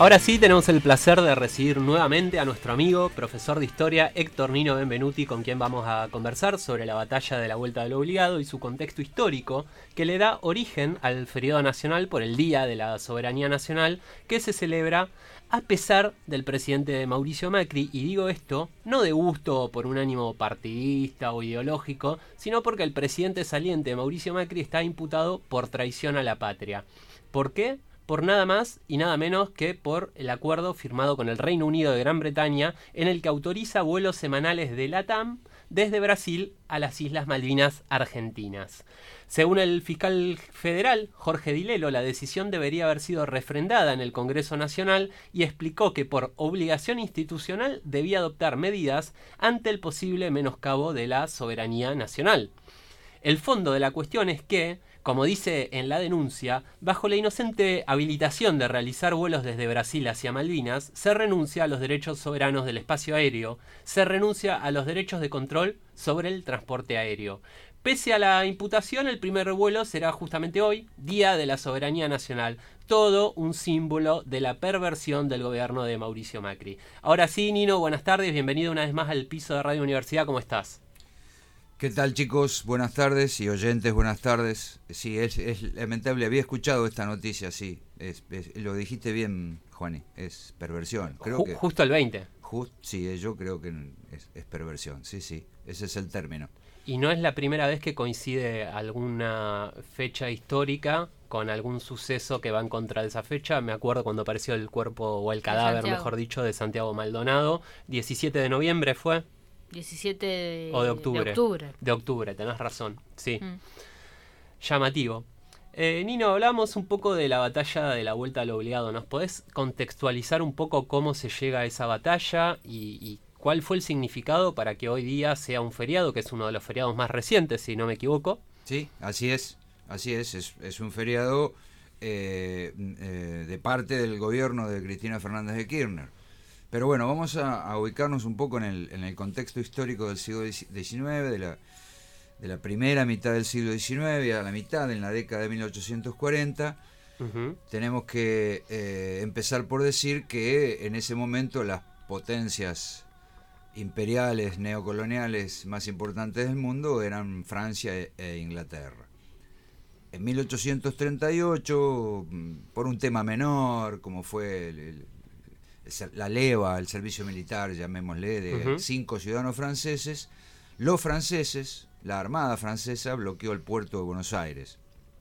Ahora sí tenemos el placer de recibir nuevamente a nuestro amigo, profesor de historia, Héctor Nino Benvenuti, con quien vamos a conversar sobre la batalla de la Vuelta del Obligado y su contexto histórico, que le da origen al feriado nacional por el Día de la Soberanía Nacional, que se celebra a pesar del presidente Mauricio Macri, y digo esto no de gusto o por un ánimo partidista o ideológico, sino porque el presidente saliente Mauricio Macri está imputado por traición a la patria. ¿Por qué? Por nada más y nada menos que por el acuerdo firmado con el Reino Unido de Gran Bretaña, en el que autoriza vuelos semanales de LATAM desde Brasil a las Islas Malvinas argentinas. Según el fiscal federal, Jorge Di Lello, la decisión debería haber sido refrendada en el Congreso Nacional y explicó que por obligación institucional debía adoptar medidas ante el posible menoscabo de la soberanía nacional. El fondo de la cuestión es que, como dice en la denuncia, bajo la inocente habilitación de realizar vuelos desde Brasil hacia Malvinas, se renuncia a los derechos soberanos del espacio aéreo, se renuncia a los derechos de control sobre el transporte aéreo. Pese a la imputación, el primer vuelo será justamente hoy, Día de la Soberanía Nacional. Todo un símbolo de la perversión del gobierno de Mauricio Macri. Ahora sí, Nino, buenas tardes, bienvenido una vez más al piso de Radio Universidad, ¿cómo estás? ¿Qué tal, chicos? Buenas tardes y oyentes, buenas tardes. Sí, es lamentable, había escuchado esta noticia, sí. Lo dijiste bien, Juani, es perversión. Creo que justo el 20. Sí, yo creo que es perversión, sí, ese es el término. Y no es la primera vez que coincide alguna fecha histórica con algún suceso que va en contra de esa fecha. Me acuerdo cuando apareció el cuerpo, o el cadáver, mejor dicho, de Santiago Maldonado. 17 de noviembre fue. 17 de octubre. De octubre, tenés razón, sí. Llamativo. Nino, hablamos un poco de la batalla de la Vuelta al Obligado. ¿Nos podés contextualizar un poco cómo se llega a esa batalla y cuál fue el significado para que hoy día sea un feriado, que es uno de los feriados más recientes, si no me equivoco? Sí, así es un feriado de parte del gobierno de Cristina Fernández de Kirchner. Pero bueno, vamos a ubicarnos un poco en el contexto histórico del siglo XIX, de la primera mitad del siglo XIX a la mitad, en la década de 1840. Tenemos que empezar por decir que en ese momento las potencias imperiales, neocoloniales más importantes del mundo eran Francia e Inglaterra. En 1838, por un tema menor, como fue la leva, el servicio militar, llamémosle, de 5 ciudadanos franceses, los franceses, la Armada francesa, bloqueó el puerto de Buenos Aires.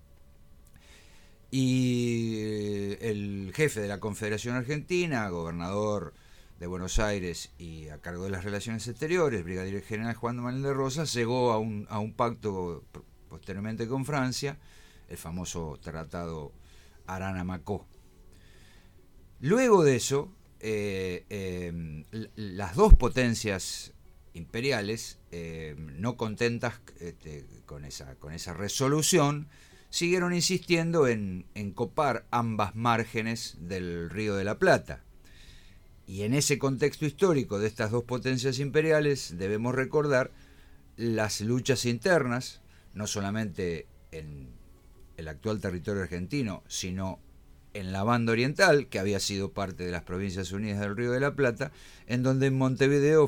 Y el jefe de la Confederación Argentina, gobernador de Buenos Aires y a cargo de las relaciones exteriores, brigadier general Juan Manuel de Rosas, llegó a un pacto posteriormente con Francia, el famoso tratado Arana-Macó. Luego de eso, las dos potencias imperiales, no contentas con esa resolución, siguieron insistiendo en copar ambas márgenes del Río de la Plata. Y en ese contexto histórico de estas dos potencias imperiales debemos recordar las luchas internas, no solamente en el actual territorio argentino, sino en la banda oriental, que había sido parte de las Provincias Unidas del Río de la Plata, en donde en Montevideo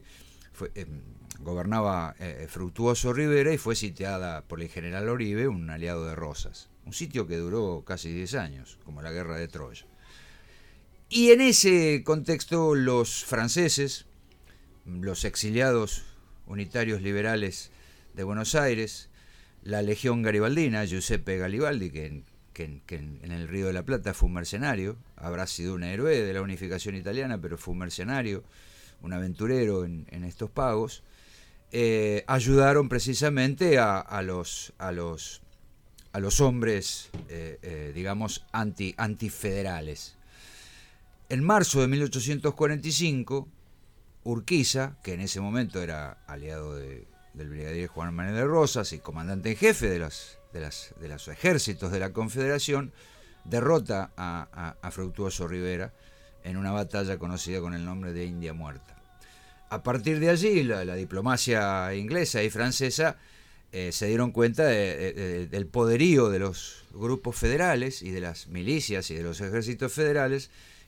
gobernaba Fructuoso Rivera y fue sitiada por el general Oribe, un aliado de Rosas. Un sitio que duró casi 10 años, como la Guerra de Troya. Y en ese contexto los franceses, los exiliados unitarios liberales de Buenos Aires, la Legión Garibaldina, Giuseppe Garibaldi, que en el Río de la Plata fue un mercenario, habrá sido un héroe de la unificación italiana, pero fue un mercenario, un aventurero en estos pagos, ayudaron precisamente a los hombres, digamos, antifederales. En marzo de 1845, Urquiza, que en ese momento era aliado del brigadier Juan Manuel de Rosas y comandante en jefe de los ejércitos de la Confederación, derrota a Fructuoso Rivera en una batalla conocida con el nombre de India Muerta. A partir de allí, la diplomacia inglesa y francesa se dieron cuenta del poderío de los grupos federales y de las milicias y de los ejércitos federales,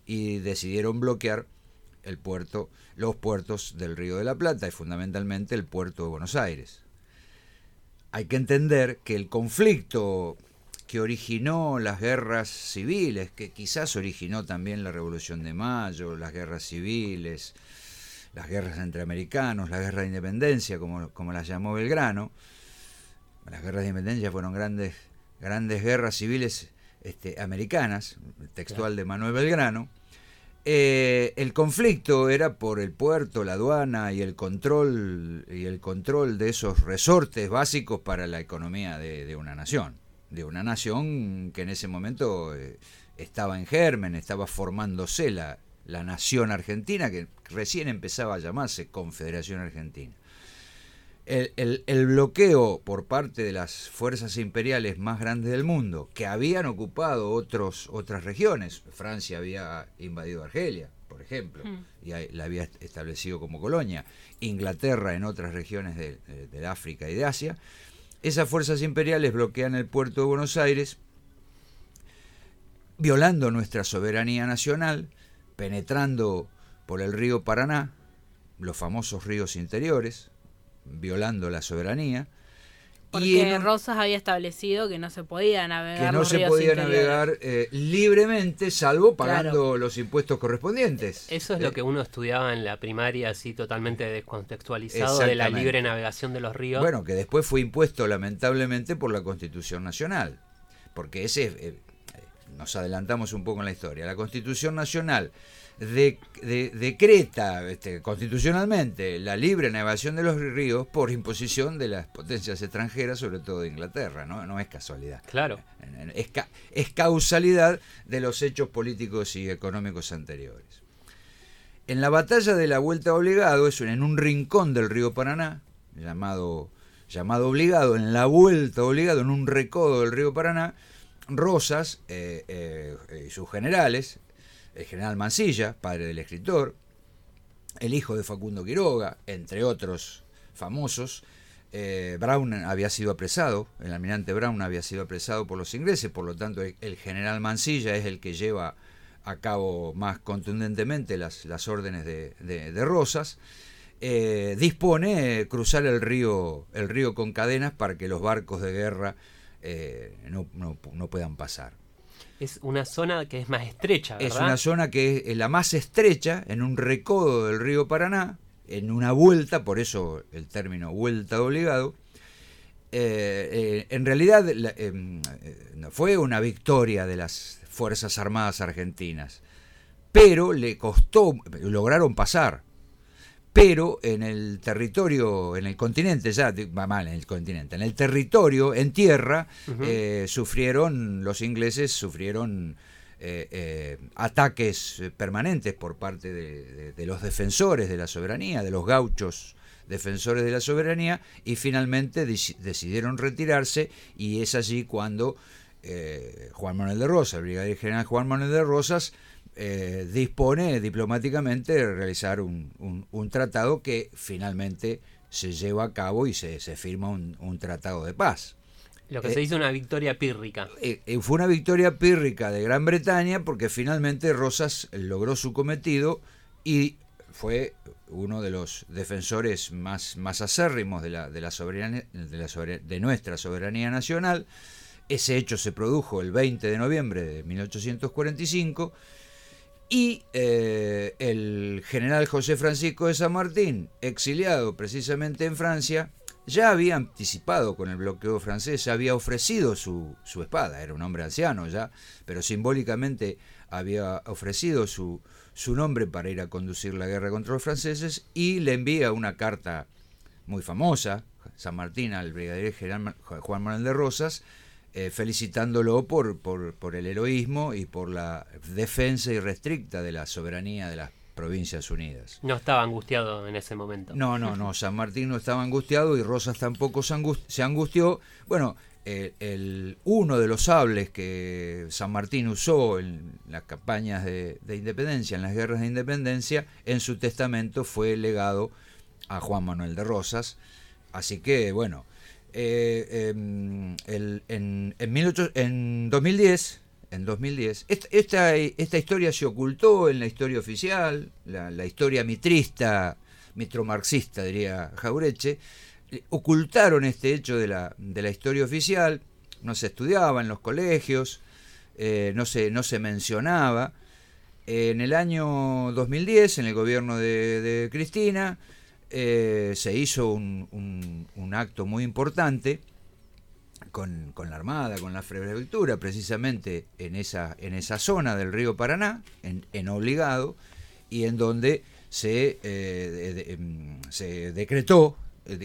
y decidieron bloquear los puertos del Río de la Plata y fundamentalmente el puerto de Buenos Aires. Hay que entender que el conflicto que originó las guerras civiles, que quizás originó también la Revolución de Mayo, las guerras civiles, las guerras entre americanos, la guerra de independencia, como las llamó Belgrano. Las guerras de independencia fueron grandes guerras civiles americanas, textual de Manuel Belgrano. El conflicto era por el puerto, la aduana y el control de esos resortes básicos para la economía de una nación que en ese momento estaba en germen, estaba formándose la nación argentina, que recién empezaba a llamarse Confederación Argentina. El bloqueo por parte de las fuerzas imperiales más grandes del mundo, que habían ocupado otras regiones. Francia había invadido Argelia, por ejemplo, y la había establecido como colonia. Inglaterra en otras regiones de África y de Asia. Esas fuerzas imperiales bloquean el puerto de Buenos Aires, violando nuestra soberanía nacional, penetrando por el río Paraná, los famosos ríos interiores, violando la soberanía. Porque Rosas había establecido que no se podía navegar. Que no se podía navegar libremente, salvo pagando los impuestos correspondientes. Eso es lo que uno estudiaba en la primaria, así totalmente descontextualizado, de la libre navegación de los ríos. Bueno, que después fue impuesto lamentablemente por la Constitución Nacional. Porque nos adelantamos un poco en la historia. La Constitución Nacional decreta constitucionalmente la libre navegación de los ríos por imposición de las potencias extranjeras, sobre todo de Inglaterra, no es casualidad. Claro. Es causalidad de los hechos políticos y económicos anteriores. En la batalla de la Vuelta Obligado, en un rincón del río Paraná, llamado Obligado, en la Vuelta Obligado, en un recodo del río Paraná, Rosas y sus generales, el general Mansilla, padre del escritor, el hijo de Facundo Quiroga, entre otros famosos. Brown había sido apresado, el almirante Brown había sido apresado por los ingleses, por lo tanto el general Mansilla es el que lleva a cabo más contundentemente las órdenes de Rosas. Dispone cruzar el río con cadenas para que los barcos de guerra no puedan pasar. Es una zona que es más estrecha, ¿verdad? Es una zona que es la más estrecha, en un recodo del río Paraná, en una vuelta, por eso el término vuelta obligado. En realidad fue una victoria de las Fuerzas Armadas argentinas, pero le costó, lograron pasar. Pero en el territorio, en el continente, en el territorio, en tierra, los ingleses sufrieron ataques permanentes por parte de los defensores de la soberanía, de los gauchos defensores de la soberanía, y finalmente decidieron retirarse, y es allí cuando Juan Manuel de Rosas, el brigadier general Juan Manuel de Rosas, dispone diplomáticamente de realizar un tratado que finalmente se lleva a cabo y se firma un tratado de paz. Lo que se dice una victoria pírrica. Fue una victoria pírrica de Gran Bretaña porque finalmente Rosas logró su cometido y fue uno de los defensores más acérrimos de nuestra soberanía nacional. Ese hecho se produjo el 20 de noviembre de 1845 y el general José Francisco de San Martín, exiliado precisamente en Francia, ya había anticipado con el bloqueo francés, ya había ofrecido su espada, era un hombre anciano ya, pero simbólicamente había ofrecido su nombre para ir a conducir la guerra contra los franceses, y le envía una carta muy famosa, San Martín, al brigadier general Juan Manuel de Rosas, felicitándolo por el heroísmo y por la defensa irrestricta de la soberanía de las Provincias Unidas. No estaba angustiado en ese momento. No, San Martín no estaba angustiado y Rosas tampoco se angustió. Bueno, uno de los sables que San Martín usó en las campañas de independencia, en las guerras de independencia, en su testamento fue legado a Juan Manuel de Rosas. Así que, bueno, en 2010, en 2010. Esta historia se ocultó en la historia oficial, la historia mitrista, mitromarxista, diría Jauretche. Ocultaron este hecho de la historia oficial, no se estudiaba en los colegios, no se mencionaba. En el año 2010, en el gobierno de Cristina, se hizo un acto muy importante con la Armada, con la prefectura, precisamente en esa zona del río Paraná, en Obligado, y en donde se decretó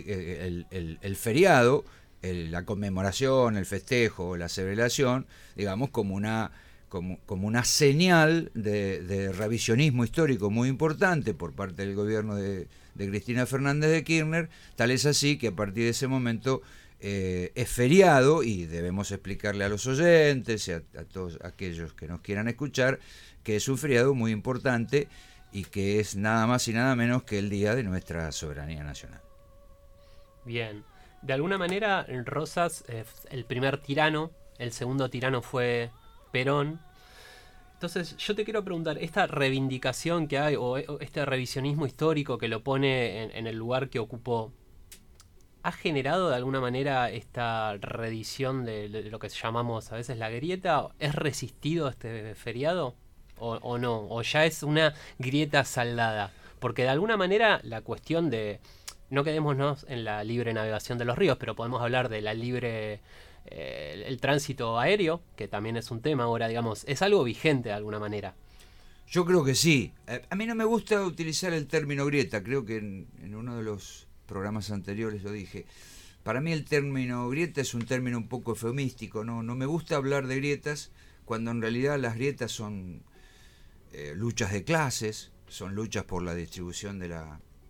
el feriado, la conmemoración, el festejo, la celebración, digamos, como una señal de revisionismo histórico muy importante por parte del gobierno de Cristina Fernández de Kirchner. Tal es así que a partir de ese momento es feriado, y debemos explicarle a los oyentes y a todos aquellos que nos quieran escuchar que es un feriado muy importante y que es nada más y nada menos que el día de nuestra soberanía nacional. Bien, de alguna manera Rosas, el primer tirano, el segundo tirano fue Perón. Entonces yo te quiero preguntar, esta reivindicación que hay, o este revisionismo histórico que lo pone en el lugar que ocupó, ¿ha generado de alguna manera esta reedición de lo que llamamos a veces la grieta? ¿Es resistido este feriado o no? ¿O ya es una grieta saldada? Porque de alguna manera la cuestión de... No quedémonos en la libre navegación de los ríos, pero podemos hablar de la libre... el tránsito aéreo, que también es un tema ahora, digamos, es algo vigente de alguna manera. Yo creo que sí. A mí no me gusta utilizar el término grieta, creo que en uno de los programas anteriores lo dije. Para mí el término grieta es un término un poco eufemístico, no me gusta hablar de grietas cuando en realidad las grietas son luchas de clases, son luchas por la distribución de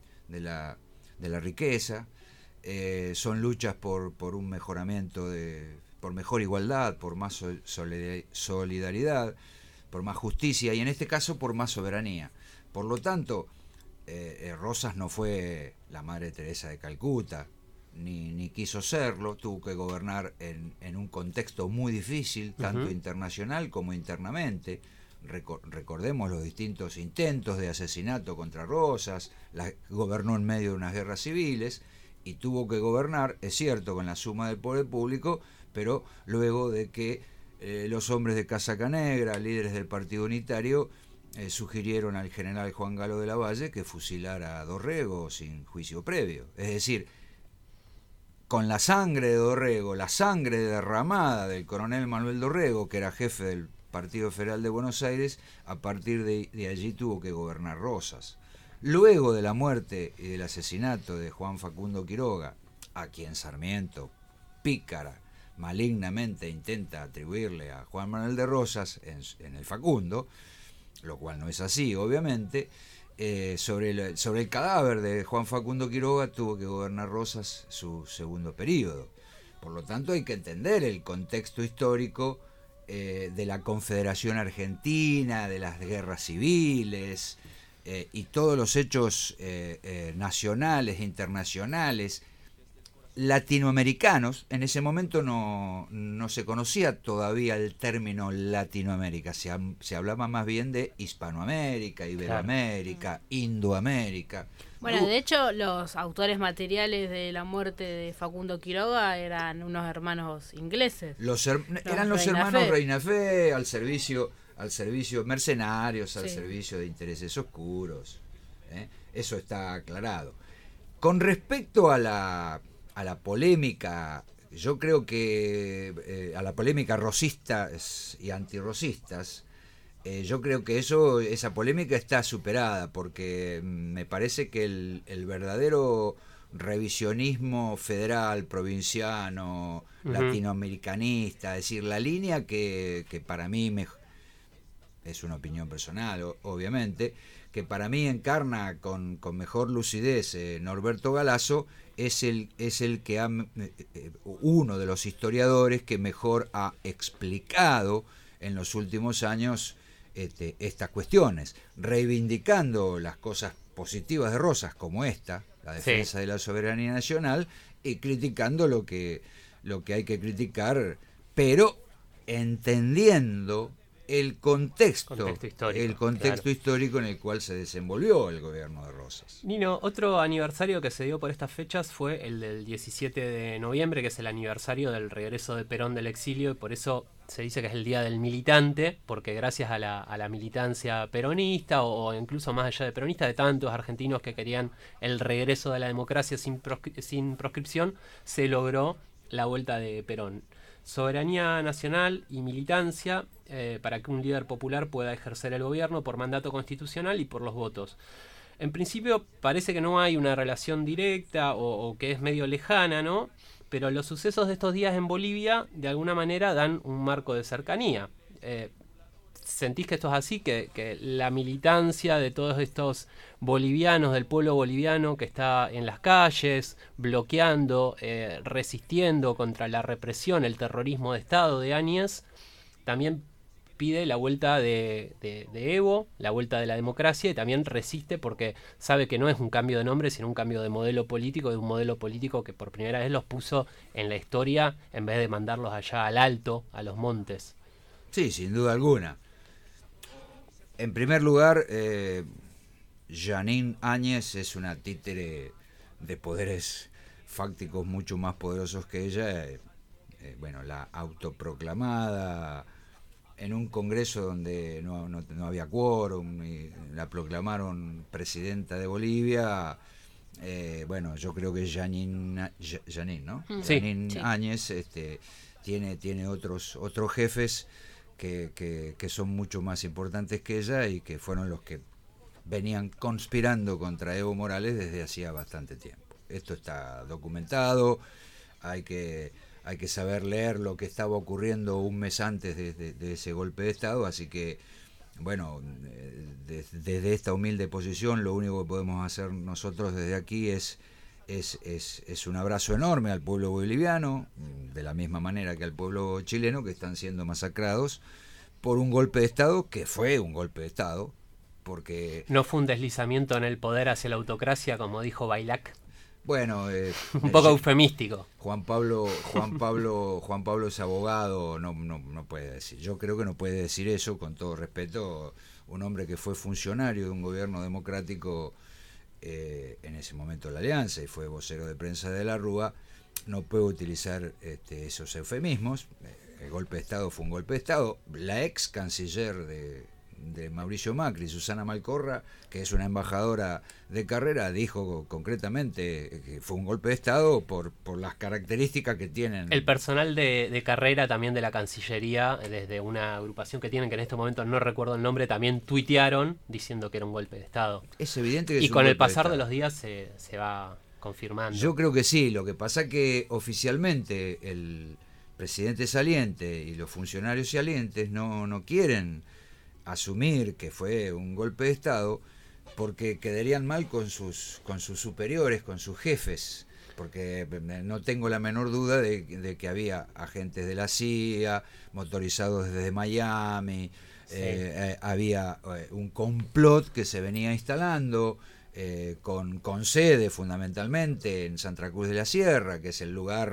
la riqueza, son luchas por un mejoramiento, por mejor igualdad, por más solidaridad, por más justicia y en este caso por más soberanía. Por lo tanto, Rosas no fue la Madre Teresa de Calcuta, ni quiso serlo, tuvo que gobernar en un contexto muy difícil, tanto internacional como internamente. Recordemos los distintos intentos de asesinato contra Rosas, gobernó en medio de unas guerras civiles y tuvo que gobernar, es cierto, con la suma del poder público, pero luego de que los hombres de Casaca Negra, líderes del Partido Unitario, sugirieron al general Juan Galo de la Valle que fusilara a Dorrego sin juicio previo. Es decir, con la sangre de Dorrego, la sangre derramada del coronel Manuel Dorrego, que era jefe del Partido Federal de Buenos Aires, a partir de allí tuvo que gobernar Rosas. Luego de la muerte y del asesinato de Juan Facundo Quiroga, a quien Sarmiento, pícara, malignamente intenta atribuirle a Juan Manuel de Rosas en el Facundo, lo cual no es así, obviamente, sobre el cadáver de Juan Facundo Quiroga tuvo que gobernar Rosas su segundo periodo. Por lo tanto, hay que entender el contexto histórico de la Confederación Argentina, de las guerras civiles y todos los hechos nacionales e internacionales latinoamericanos. En ese momento no se conocía todavía el término Latinoamérica, se hablaba más bien de Hispanoamérica, Iberoamérica, claro, Indoamérica. Bueno, de hecho, los autores materiales de la muerte de Facundo Quiroga eran unos hermanos ingleses. Eran los hermanos Reinafé, al servicio mercenarios, al servicio de intereses oscuros. Eso está aclarado. Con respecto a la polémica, yo creo que a la polémica rosistas y antirrosistas, yo creo que esa polémica está superada, porque me parece que el verdadero revisionismo federal, provinciano, latinoamericanista, es decir, la línea que para mí es una opinión personal, obviamente, que para mí encarna con mejor lucidez Norberto Galazo, es el que uno de los historiadores que mejor ha explicado en los últimos años estas cuestiones, reivindicando las cosas positivas de Rosas, como esta, la defensa de la soberanía nacional, y criticando lo que hay que criticar, pero entendiendo el contexto histórico, histórico en el cual se desenvolvió el gobierno de Rosas. Nino, otro aniversario que se dio por estas fechas fue el del 17 de noviembre, que es el aniversario del regreso de Perón del exilio, y por eso se dice que es el Día del Militante, porque gracias a la militancia peronista, o incluso más allá de peronista, de tantos argentinos que querían el regreso de la democracia sin proscripción, se logró la vuelta de Perón. Soberanía nacional y militancia para que un líder popular pueda ejercer el gobierno por mandato constitucional y por los votos. En principio parece que no hay una relación directa o que es medio lejana, ¿no? Pero los sucesos de estos días en Bolivia de alguna manera dan un marco de cercanía. ¿Sentís que esto es así? Que la militancia de todos estos bolivianos, del pueblo boliviano que está en las calles, bloqueando, resistiendo contra la represión, el terrorismo de Estado de Áñez, también pide la vuelta de Evo, la vuelta de la democracia, y también resiste porque sabe que no es un cambio de nombre, sino un cambio de modelo político, de un modelo político que por primera vez los puso en la historia en vez de mandarlos allá al alto, a los montes. Sí, sin duda alguna. En primer lugar, Jeanine Áñez es una títere de poderes fácticos mucho más poderosos que ella. Bueno, la autoproclamada en un congreso donde no había quórum y la proclamaron presidenta de Bolivia. Bueno, yo creo que Jeanine, ¿no? Sí. Jeanine Áñez tiene otros jefes que son mucho más importantes que ella y que fueron los que venían conspirando contra Evo Morales desde hacía bastante tiempo. Esto está documentado, hay que saber leer lo que estaba ocurriendo un mes antes de ese golpe de Estado, así que, bueno, desde esta humilde posición lo único que podemos hacer nosotros desde aquí es un abrazo enorme al pueblo boliviano, de la misma manera que al pueblo chileno, que están siendo masacrados por un golpe de Estado que fue un golpe de Estado, porque no fue un deslizamiento en el poder hacia la autocracia, como dijo Bailac. Bueno, un poco eufemístico. Juan Pablo es abogado, no puede decir. Yo creo que no puede decir eso, con todo respeto. Un hombre que fue funcionario de un gobierno democrático en ese momento de la Alianza y fue vocero de prensa de la Rúa, no puede utilizar esos eufemismos. El golpe de Estado fue un golpe de Estado. La ex canciller de Mauricio Macri, Susana Malcorra, que es una embajadora de carrera, dijo concretamente que fue un golpe de Estado por las características que tienen. El personal de carrera también de la Cancillería, desde una agrupación que tienen, que en este momento no recuerdo el nombre, también tuitearon diciendo que era un golpe de Estado. Es evidente que y con el pasar de los días se va confirmando. Yo creo que sí, lo que pasa que oficialmente el presidente saliente y los funcionarios salientes no quieren asumir que fue un golpe de Estado porque quedarían mal con sus superiores, con sus jefes, porque no tengo la menor duda de que había agentes de la CIA motorizados desde Miami, sí. Había un complot que se venía instalando con sede fundamentalmente en Santa Cruz de la Sierra, que es el lugar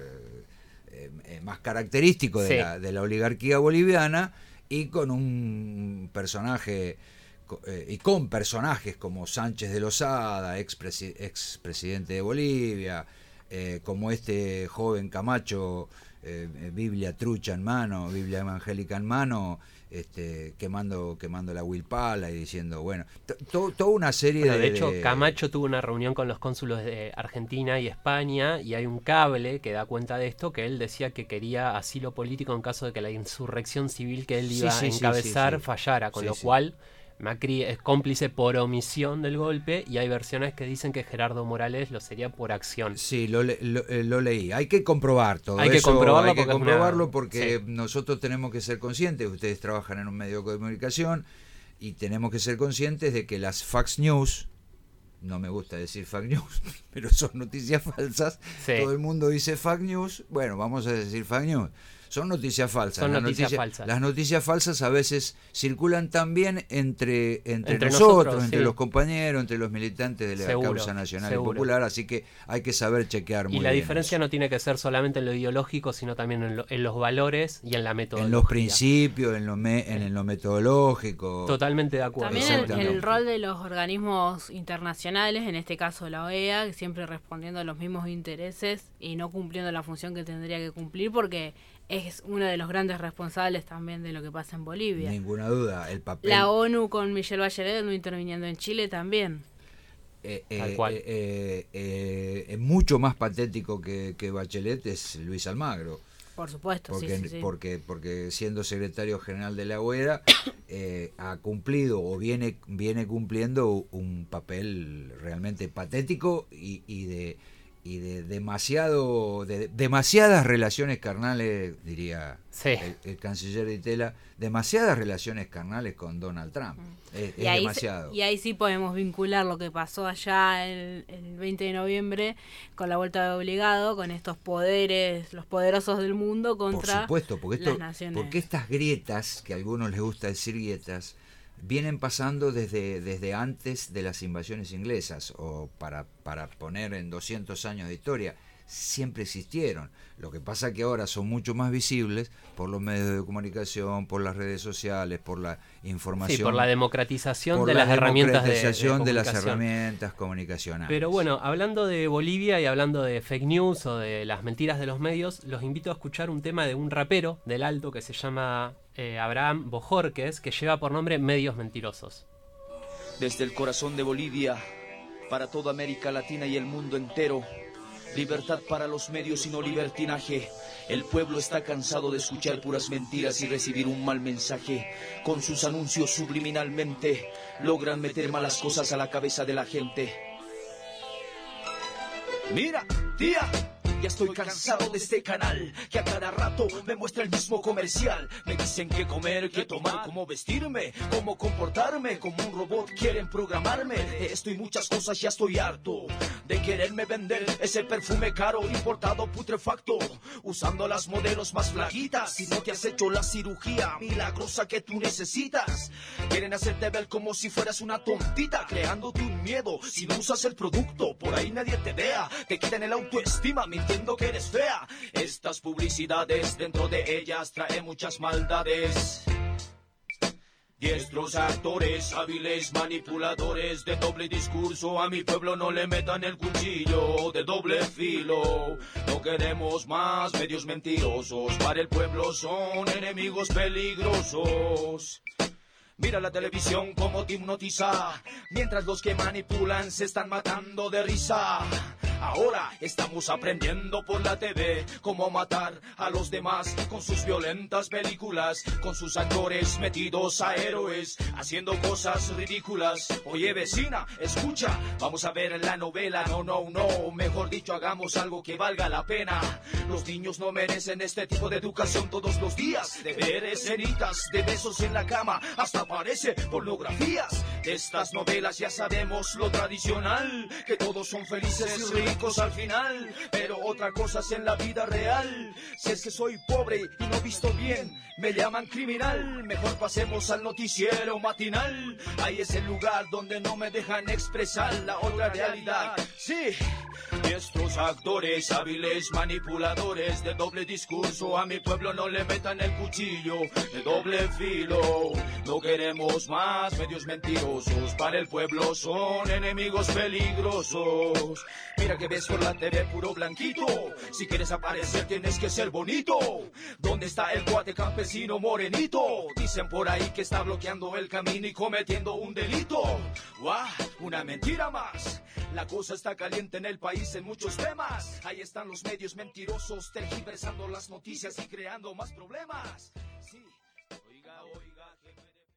más característico de la oligarquía boliviana, y con un personaje y con personajes como Sánchez de Lozada, ex presidente de Bolivia, como este joven Camacho, Biblia trucha en mano, Biblia evangélica en mano, quemando la huilpala y diciendo, bueno, toda una serie de hecho, Camacho tuvo una reunión con los cónsulos de Argentina y España, y hay un cable que da cuenta de esto, que él decía que quería asilo político en caso de que la insurrección civil que él iba a encabezar fallara, con lo cual Macri es cómplice por omisión del golpe, y hay versiones que dicen que Gerardo Morales lo sería por acción. Sí, lo leí. Hay que comprobar todo eso. Hay que comprobarlo porque nosotros tenemos que ser conscientes. Ustedes trabajan en un medio de comunicación y tenemos que ser conscientes de que las fax news, no me gusta decir fact news, pero son noticias falsas. Todo el mundo dice fact news. Bueno, vamos a decir fact news. son noticias falsas. Son noticias falsas. Las noticias falsas a veces circulan también entre nosotros, nosotros, entre sí. los compañeros, entre los militantes de la Seguro, causa nacional seguro. y popular, así que hay que saber chequear muy Y bien. la diferencia eso. no tiene que ser solamente en lo ideológico, sino también en los valores y en la metodología. En los principios, en lo metodológico. Totalmente de acuerdo. También el Exactamente. rol de los organismos internacionales, en este caso la OEA, que siempre respondiendo a los mismos intereses y no cumpliendo la función que tendría que cumplir, porque es uno de los grandes responsables también de lo que pasa en Bolivia. Ninguna duda, el papel. La ONU con Michelle Bachelet no interviniendo en Chile también. Tal cual. Es mucho más patético que Bachelet es Luis Almagro. Por supuesto, Porque, sí. porque siendo secretario general de la OEA ha cumplido o viene cumpliendo un papel realmente patético y de demasiadas relaciones carnales, diría Sí. el canciller de Itela, demasiadas relaciones carnales con Donald Trump. Es demasiado. Y ahí sí podemos vincular lo que pasó allá el 20 de noviembre con la vuelta de obligado, con estos poderes, los poderosos del mundo contra Por supuesto, las naciones. porque estas grietas, que a algunos les gusta decir grietas, vienen pasando desde antes de las invasiones inglesas, o para poner en 200 años de historia, siempre existieron. Lo que pasa que ahora son mucho más visibles por los medios de comunicación, por las redes sociales, por la información. Sí, por la democratización por de la las herramientas de democratización de las comunicación. herramientas comunicacionales. Pero bueno, hablando de Bolivia y hablando de fake news o de las mentiras de los medios, los invito a escuchar un tema de un rapero del Alto que se llama Abraham Bojorquez, que lleva por nombre Medios Mentirosos. Desde el corazón de Bolivia, para toda América Latina y el mundo entero, libertad para los medios y no libertinaje. El pueblo está cansado de escuchar puras mentiras y recibir un mal mensaje. Con sus anuncios subliminalmente logran meter malas cosas a la cabeza de la gente. Mira, tía, ya estoy cansado de este canal que a cada rato me muestra el mismo comercial. Me dicen qué comer, qué tomar, cómo vestirme, cómo comportarme. Como un robot quieren programarme. De esto y muchas cosas ya estoy harto de quererme vender ese perfume caro, importado, putrefacto, usando las modelos más flaquitas. Si no te has hecho la cirugía milagrosa que tú necesitas, quieren hacerte ver como si fueras una tontita, creándote un miedo. Si no usas el producto, por ahí nadie te vea, te quitan el autoestima mintiendo que eres fea. Estas publicidades, dentro de ellas traen muchas maldades. Diestros actores, hábiles manipuladores de doble discurso. A mi pueblo no le metan el cuchillo de doble filo. No queremos más medios mentirosos. Para el pueblo son enemigos peligrosos. Mira la televisión como te hipnotiza, mientras los que manipulan se están matando de risa. Ahora estamos aprendiendo por la TV cómo matar a los demás con sus violentas películas, con sus actores metidos a héroes, haciendo cosas ridículas. Oye vecina, escucha, vamos a ver la novela. No, mejor dicho, hagamos algo que valga la pena. Los niños no merecen este tipo de educación todos los días. De ver escenitas, de besos en la cama, hasta parece pornografías. De estas novelas ya sabemos lo tradicional, que todos son felices y ricos al final. Pero otra cosa es en la vida real. Si es que soy pobre y no visto bien, me llaman criminal. Mejor pasemos al noticiero matinal. Ahí es el lugar donde no me dejan expresar la otra realidad. Sí, estos actores hábiles manipuladores de doble discurso, a mi pueblo no le metan el cuchillo de doble filo. No queremos más medios mentirosos, para el pueblo son enemigos peligrosos. Mira que ves por la TV puro blanquito, si quieres aparecer tienes que ser bonito. ¿Dónde está el cuate campesino morenito? Dicen por ahí que está bloqueando el camino y cometiendo un delito. ¡Guau! Una mentira más. La cosa está caliente en el país en muchos temas. Ahí están los medios mentirosos tergiversando las noticias y creando más problemas. Sí, oiga, jefe.